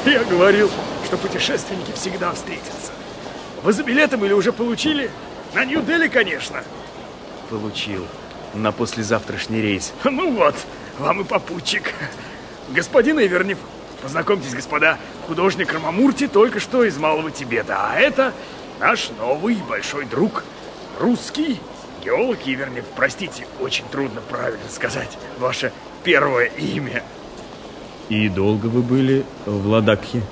Я говорил, что путешественники всегда встретятся. Вы за билетом или уже получили? На Нью-Дели, конечно. Получил. На послезавтрашний рейс. Ну вот, вам и попутчик. Господин Ивернев, познакомьтесь, господа, художник Рамамурти только что из Малого Тибета. А это наш новый большой друг, русский геолог Ивернев. Простите, очень трудно правильно сказать ваше первое имя. И долго вы были в Ладакхе?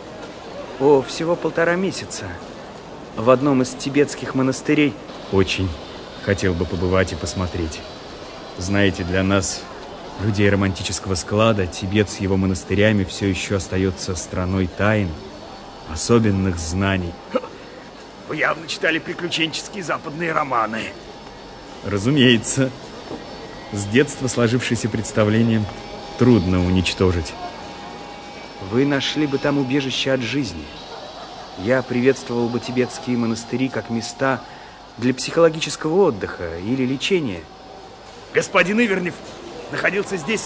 О, всего 1,5 месяца. В одном из тибетских монастырей. Очень хотел бы побывать и посмотреть. Знаете, для нас, людей романтического склада, Тибет с его монастырями все еще остается страной тайн, особенных знаний. Вы явно читали приключенческие западные романы. Разумеется. С детства сложившееся представление трудно уничтожить. Вы нашли бы там убежище от жизни. Я приветствовал бы тибетские монастыри как места для психологического отдыха или лечения. Господин Ивернев находился здесь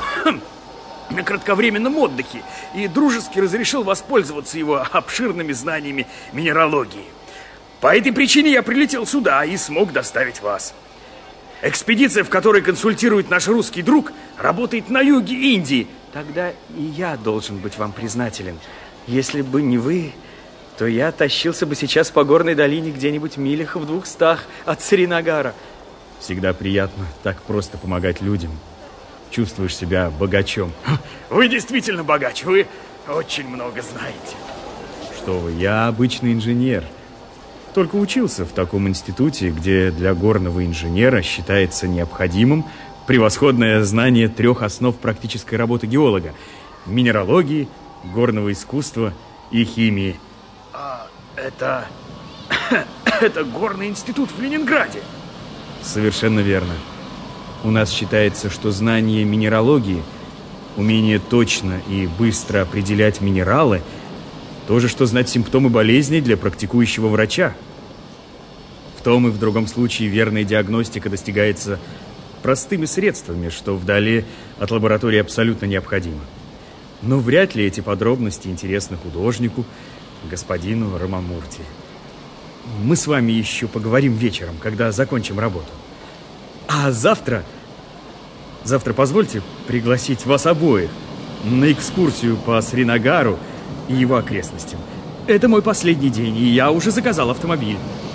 на кратковременном отдыхе и дружески разрешил воспользоваться его обширными знаниями минералогии. По этой причине я прилетел сюда и смог доставить вас. Экспедиция, в которой консультирует наш русский друг, работает на юге Индии. Тогда и я должен быть вам признателен. Если бы не вы, то я тащился бы сейчас по горной долине где-нибудь милях в 200 от Сринагара. Всегда приятно так просто помогать людям. Чувствуешь себя богачом. Вы действительно богач, вы очень много знаете. Что вы, я обычный инженер. Только учился в таком институте, где для горного инженера считается необходимым превосходное знание 3 основ практической работы геолога: минералогии, горного искусства и химии. Это горный институт в Ленинграде. Совершенно верно. У нас считается, что знание минералогии, умение точно и быстро определять минералы, то же, что знать симптомы болезней для практикующего врача. В том и в другом случае верная диагностика достигается простыми средствами, что вдали от лаборатории абсолютно необходимо. Но вряд ли эти подробности интересны художнику, господину Рамамурти. Мы с вами еще поговорим вечером, когда закончим работу. А завтра позвольте пригласить вас обоих на экскурсию по Сринагару и его окрестностям. Это мой последний день, и я уже заказал автомобиль.